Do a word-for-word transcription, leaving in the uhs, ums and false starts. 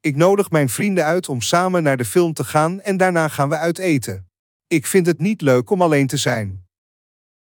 Ik nodig mijn vrienden uit om samen naar de film te gaan en daarna gaan we uit eten. Ik vind het niet leuk om alleen te zijn.